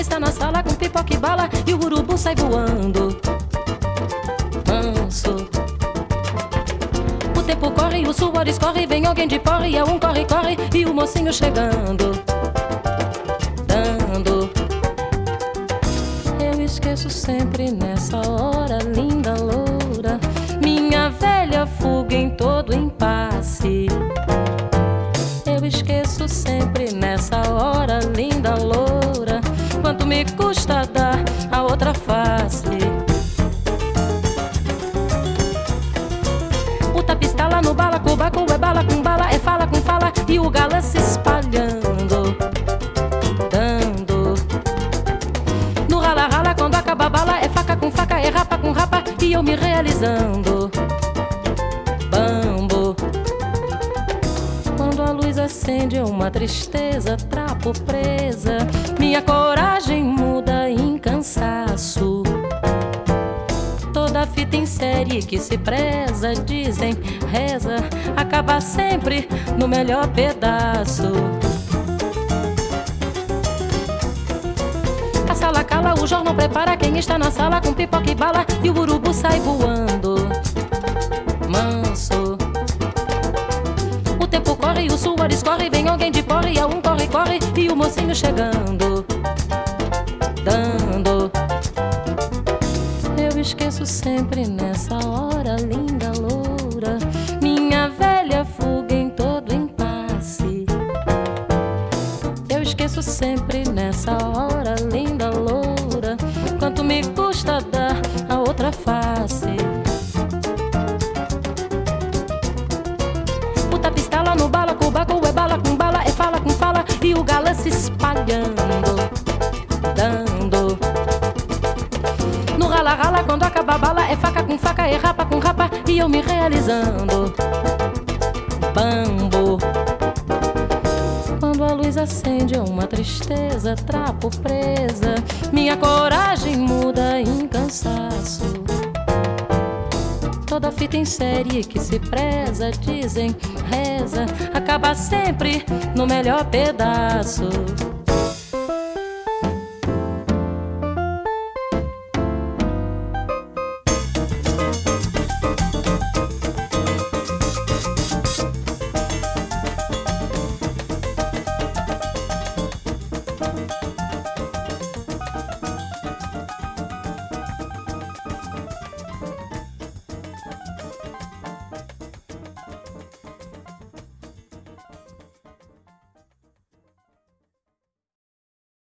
está na sala com pipoca e bala e o urubu sai voando manso. O tempo corre, o suor escorre, vem alguém de porre, é um corre, corre e o mocinho chegando, dando. Eu esqueço sempre nessa hora, linda loura, minha velha fuga em todo impasse. Eu esqueço sempre nessa hora, linda loura, quanto me custa dar a outra face. O tapistala no balacobaco, é bala com bala, é fala com fala e o galã se espalhando, dando. No rala-rala, quando acaba a bala, é faca com faca, é rapa com rapa e eu me realizando, bambo. Quando a luz acende uma tristeza, trapo presa, minha coragem muda em cansaço. Toda fita em série que se preza, dizem, reza, acaba sempre no melhor pedaço. A sala cala, o jornal prepara, quem está na sala com pipoca e bala e o urubu sai voando manso. O tempo corre, o suor escorre, vem alguém de porre, é um corre, corre e o mocinho chegando, dando. Eu esqueço sempre nessa hora, linda loura, minha velha fuga em todo impasse. Eu esqueço sempre nessa hora, linda loura, quanto me custa dar a outra face. O tapistala no balacobaco, é bala com bala, é fala com fala e o galã se espalhando, dando. No rala-rala, quando acaba a bala, é faca com faca, é rapa com rapa e eu me realizando, bambo. Quando a luz acende uma tristeza, trapo presa, minha coragem muda em cansaço. Toda fita em série que se preza, dizem, reza, acaba sempre no melhor pedaço.